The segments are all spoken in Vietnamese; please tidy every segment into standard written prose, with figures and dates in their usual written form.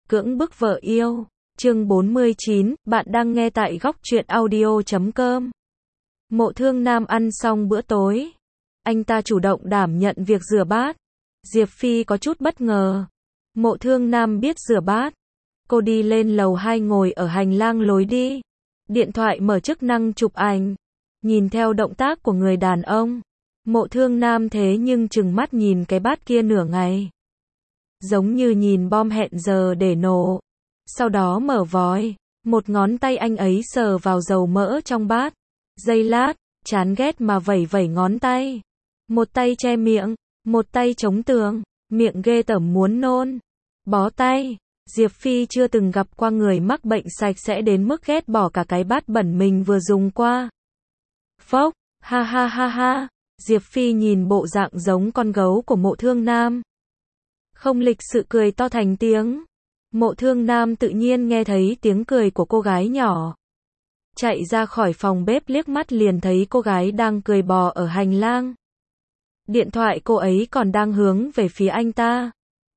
Cưỡng bức vợ yêu. Chương 49, bạn đang nghe tại góc truyện audio.com. Mộ Thương Nam ăn xong bữa tối, anh ta chủ động đảm nhận việc rửa bát. Diệp Phi có chút bất ngờ. Mộ Thương Nam biết rửa bát. Cô đi lên lầu 2 ngồi ở hành lang lối đi. Điện thoại mở chức năng chụp ảnh. Nhìn theo động tác của người đàn ông, Mộ Thương Nam thế nhưng trừng mắt nhìn cái bát kia nửa ngày. Giống như nhìn bom hẹn giờ để nổ. Sau đó mở vòi, một ngón tay anh ấy sờ vào dầu mỡ trong bát. Giây lát, chán ghét mà vẩy vẩy ngón tay. Một tay che miệng, một tay chống tường, miệng ghê tởm muốn nôn. Bó tay, Diệp Phi chưa từng gặp qua người mắc bệnh sạch sẽ đến mức ghét bỏ cả cái bát bẩn mình vừa dùng qua. Phốc, ha ha ha ha, Diệp Phi nhìn bộ dạng giống con gấu của Mộ Thương Nam. Không lịch sự cười to thành tiếng. Mộ Thương Nam tự nhiên nghe thấy tiếng cười của cô gái nhỏ. Chạy ra khỏi phòng bếp liếc mắt liền thấy cô gái đang cười bò ở hành lang. Điện thoại cô ấy còn đang hướng về phía anh ta.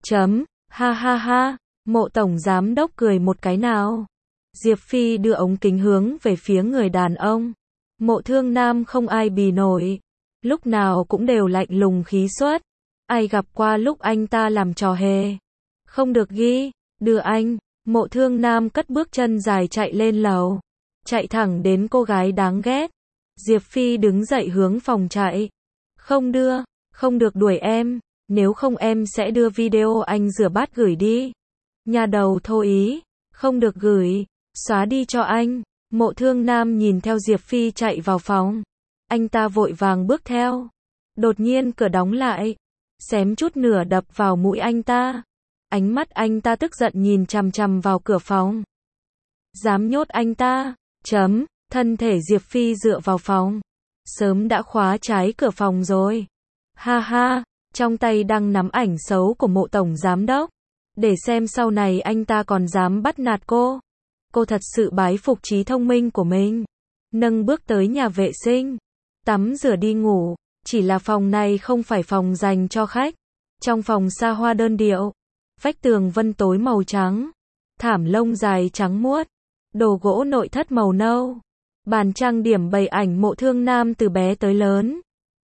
Ha ha ha, Mộ Tổng Giám Đốc cười một cái nào. Diệp Phi đưa ống kính hướng về phía người đàn ông. Mộ Thương Nam không ai bì nổi. Lúc nào cũng đều lạnh lùng khí suất. Ai gặp qua lúc anh ta làm trò hề. Không được ghi, đưa anh. Mộ Thương Nam cất bước chân dài chạy lên lầu. Chạy thẳng đến cô gái đáng ghét. Diệp Phi đứng dậy hướng phòng chạy. Không đưa, không được đuổi em. Nếu không em sẽ đưa video anh rửa bát gửi đi. Nhà đầu thô ý. Không được gửi. Xóa đi cho anh. Mộ Thương Nam nhìn theo Diệp Phi chạy vào phòng. Anh ta vội vàng bước theo. Đột nhiên cửa đóng lại. Xém chút nửa đập vào mũi anh ta. Ánh mắt anh ta tức giận nhìn chằm chằm vào cửa phòng. Dám nhốt anh ta. Thân thể Diệp Phi dựa vào phòng. Sớm đã khóa trái cửa phòng rồi. Ha ha, trong tay đang nắm ảnh xấu của Mộ Tổng Giám Đốc. Để xem sau này anh ta còn dám bắt nạt cô. Cô thật sự bái phục trí thông minh của mình. Nâng bước tới nhà vệ sinh. Tắm rửa đi ngủ. Chỉ là phòng này không phải phòng dành cho khách. Trong phòng xa hoa đơn điệu. Vách tường vân tối màu trắng. Thảm lông dài trắng muốt. Đồ gỗ nội thất màu nâu. Bàn trang điểm bày ảnh Mộ Thương Nam từ bé tới lớn.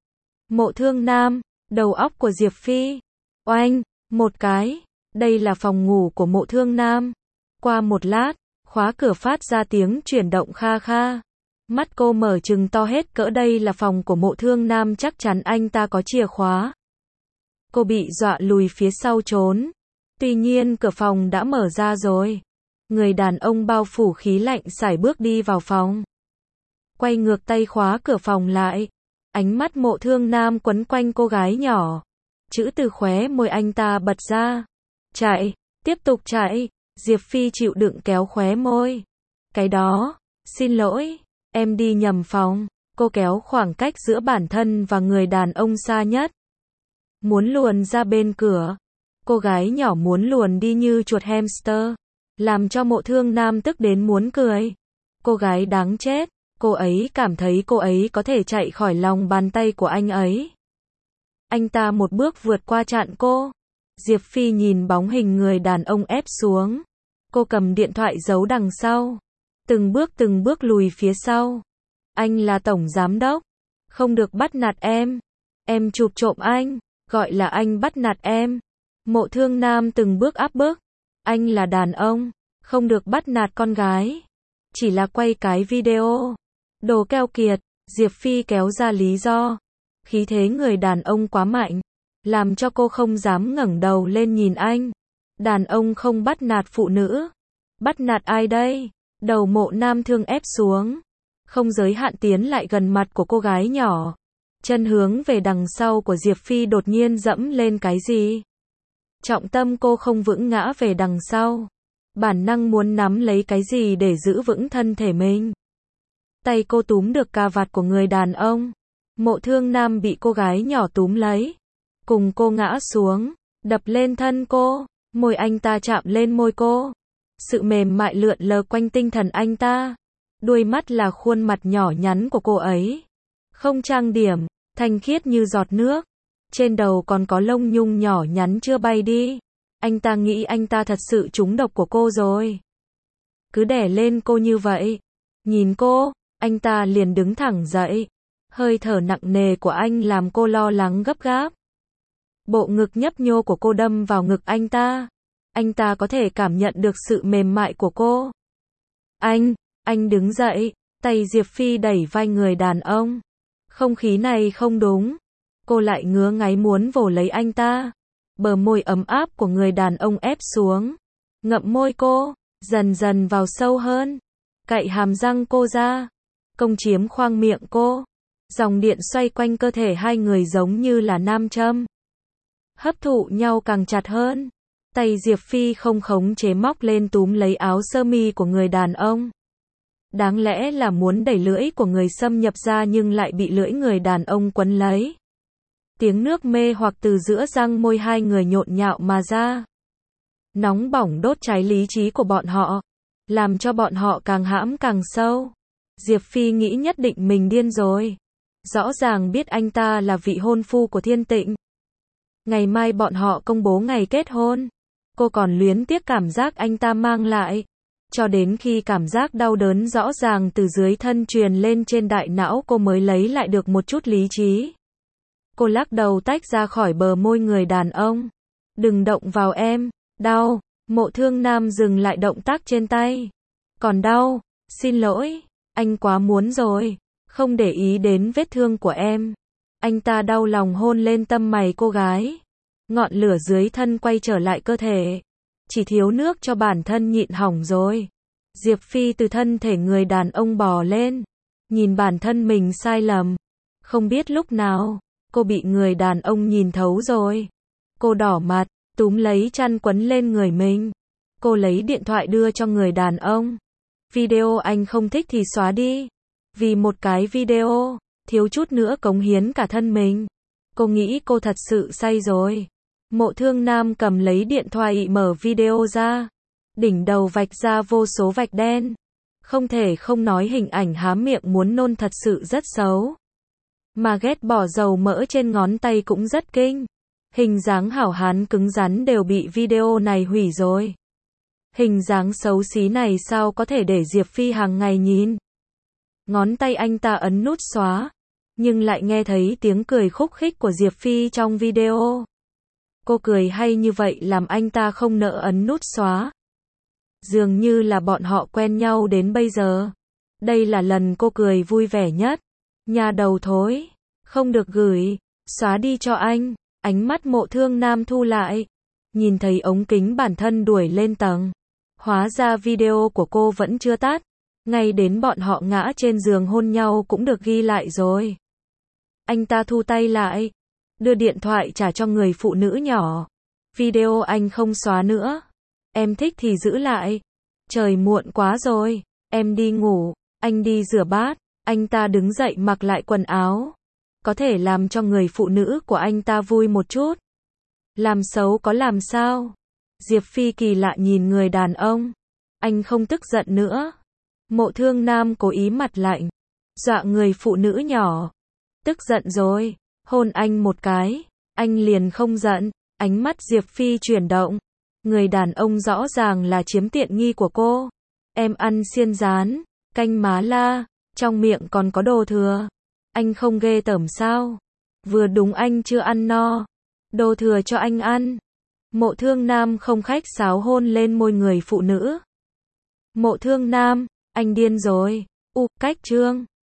Mộ Thương Nam, đầu óc của Diệp Phi. Oanh, một cái. Đây là phòng ngủ của Mộ Thương Nam. Qua một lát, khóa cửa phát ra tiếng chuyển động kha kha. Mắt cô mở trừng to hết cỡ, đây là phòng của Mộ Thương Nam, chắc chắn anh ta có chìa khóa. Cô bị dọa lùi phía sau trốn. Tuy nhiên cửa phòng đã mở ra rồi. Người đàn ông bao phủ khí lạnh sải bước đi vào phòng. Quay ngược tay khóa cửa phòng lại. Ánh mắt Mộ Thương Nam quấn quanh cô gái nhỏ. Chữ từ khóe môi anh ta bật ra. Chạy, tiếp tục chạy. Diệp Phi chịu đựng kéo khóe môi. Cái đó, xin lỗi, em đi nhầm phòng. Cô kéo khoảng cách giữa bản thân và người đàn ông xa nhất. Muốn luồn ra bên cửa. Cô gái nhỏ muốn luồn đi như chuột hamster. Làm cho Mộ Thương Nam tức đến muốn cười. Cô gái đáng chết. Cô ấy cảm thấy cô ấy có thể chạy khỏi lòng bàn tay của anh ấy. Anh ta một bước vượt qua chặn cô. Diệp Phi nhìn bóng hình người đàn ông ép xuống. Cô cầm điện thoại giấu đằng sau. Từng bước lùi phía sau. Anh là Tổng Giám Đốc. Không được bắt nạt em. Em chụp trộm anh. Gọi là anh bắt nạt em. Mộ Thương Nam từng bước áp bức. Anh là đàn ông. Không được bắt nạt con gái. Chỉ là quay cái video. Đồ keo kiệt. Diệp Phi kéo ra lý do. Khí thế người đàn ông quá mạnh. Làm cho cô không dám ngẩng đầu lên nhìn anh. Đàn ông không bắt nạt phụ nữ. Bắt nạt ai đây? Đầu Mộ Nam Thương ép xuống. Không giới hạn tiến lại gần mặt của cô gái nhỏ. Chân hướng về đằng sau của Diệp Phi đột nhiên dẫm lên cái gì. Trọng tâm cô không vững ngã về đằng sau. Bản năng muốn nắm lấy cái gì để giữ vững thân thể mình. Tay cô túm được cà vạt của người đàn ông. Mộ Thương Nam bị cô gái nhỏ túm lấy. Cùng cô ngã xuống. Đập lên thân cô. Môi anh ta chạm lên môi cô. Sự mềm mại lượn lờ quanh tinh thần anh ta. Đuôi mắt là khuôn mặt nhỏ nhắn của cô ấy. Không trang điểm, thanh khiết như giọt nước. Trên đầu còn có lông nhung nhỏ nhắn chưa bay đi. Anh ta nghĩ anh ta thật sự trúng độc của cô rồi. Cứ đè lên cô như vậy. Nhìn cô, anh ta liền đứng thẳng dậy. Hơi thở nặng nề của anh làm cô lo lắng gấp gáp. Bộ ngực nhấp nhô của cô đâm vào ngực anh ta. Anh ta có thể cảm nhận được sự mềm mại của cô. Anh đứng dậy, tay Diệp Phi đẩy vai người đàn ông. Không khí này không đúng. Cô lại ngứa ngáy muốn vồ lấy anh ta. Bờ môi ấm áp của người đàn ông ép xuống. Ngậm môi cô, dần dần vào sâu hơn. Cạy hàm răng cô ra. Công chiếm khoang miệng cô. Dòng điện xoay quanh cơ thể hai người giống như là nam châm. Hấp thụ nhau càng chặt hơn. Tay Diệp Phi không khống chế móc lên túm lấy áo sơ mi của người đàn ông. Đáng lẽ là muốn đẩy lưỡi của người xâm nhập ra nhưng lại bị lưỡi người đàn ông quấn lấy. Tiếng nước mê hoặc từ giữa răng môi hai người nhộn nhạo mà ra. Nóng bỏng đốt cháy lý trí của bọn họ, làm cho bọn họ càng hãm càng sâu. Diệp Phi nghĩ nhất định mình điên rồi. Rõ ràng biết anh ta là vị hôn phu của Thiên Tịnh. Ngày mai bọn họ công bố ngày kết hôn. Cô còn luyến tiếc cảm giác anh ta mang lại. Cho đến khi cảm giác đau đớn rõ ràng từ dưới thân truyền lên trên đại não cô mới lấy lại được một chút lý trí. Cô lắc đầu tách ra khỏi bờ môi người đàn ông. Đừng động vào em, đau. Mộ Thương Nam dừng lại động tác trên tay. Còn đau, xin lỗi, anh quá muốn rồi, không để ý đến vết thương của em. Anh ta đau lòng hôn lên tâm mày cô gái. Ngọn lửa dưới thân quay trở lại cơ thể. Chỉ thiếu nước cho bản thân nhịn hỏng rồi. Diệp Phi từ thân thể người đàn ông bò lên. Nhìn bản thân mình sai lầm. Không biết lúc nào, cô bị người đàn ông nhìn thấu rồi. Cô đỏ mặt, túm lấy chăn quấn lên người mình. Cô lấy điện thoại đưa cho người đàn ông. Video anh không thích thì xóa đi. Vì một cái video, thiếu chút nữa cống hiến cả thân mình. Cô nghĩ cô thật sự say rồi. Mộ Thương Nam cầm lấy điện thoại mở video ra. Đỉnh đầu vạch ra vô số vạch đen. Không thể không nói hình ảnh há miệng muốn nôn thật sự rất xấu. Mà ghét bỏ dầu mỡ trên ngón tay cũng rất kinh. Hình dáng hảo hán cứng rắn đều bị video này hủy rồi. Hình dáng xấu xí này sao có thể để Diệp Phi hàng ngày nhìn. Ngón tay anh ta ấn nút xóa. Nhưng lại nghe thấy tiếng cười khúc khích của Diệp Phi trong video. Cô cười hay như vậy làm anh ta không nỡ ấn nút xóa. Dường như là bọn họ quen nhau đến bây giờ. Đây là lần cô cười vui vẻ nhất. Nhà đầu thối. Không được gửi. Xóa đi cho anh. Ánh mắt Mộ Thương Nam thu lại. Nhìn thấy ống kính bản thân đuổi lên tầng. Hóa ra video của cô vẫn chưa tắt. Ngay đến bọn họ ngã trên giường hôn nhau cũng được ghi lại rồi. Anh ta thu tay lại. Đưa điện thoại trả cho người phụ nữ nhỏ. Video anh không xóa nữa. Em thích thì giữ lại. Trời muộn quá rồi. Em đi ngủ. Anh đi rửa bát. Anh ta đứng dậy mặc lại quần áo. Có thể làm cho người phụ nữ của anh ta vui một chút. Làm xấu có làm sao? Diệp Phi kỳ lạ nhìn người đàn ông. Anh không tức giận nữa. Mộ Thương Nam cố ý mặt lạnh. Dọa người phụ nữ nhỏ. Tức giận rồi. Hôn anh một cái. Anh liền không giận. Ánh mắt Diệp Phi chuyển động. Người đàn ông rõ ràng là chiếm tiện nghi của cô. Em ăn xiên rán, canh má la, trong miệng còn có đồ thừa. Anh không ghê tởm sao? Vừa đúng anh chưa ăn no. Đồ thừa cho anh ăn. Mộ Thương Nam không khách sáo hôn lên môi người phụ nữ. Mộ Thương Nam, anh điên rồi. Cách chương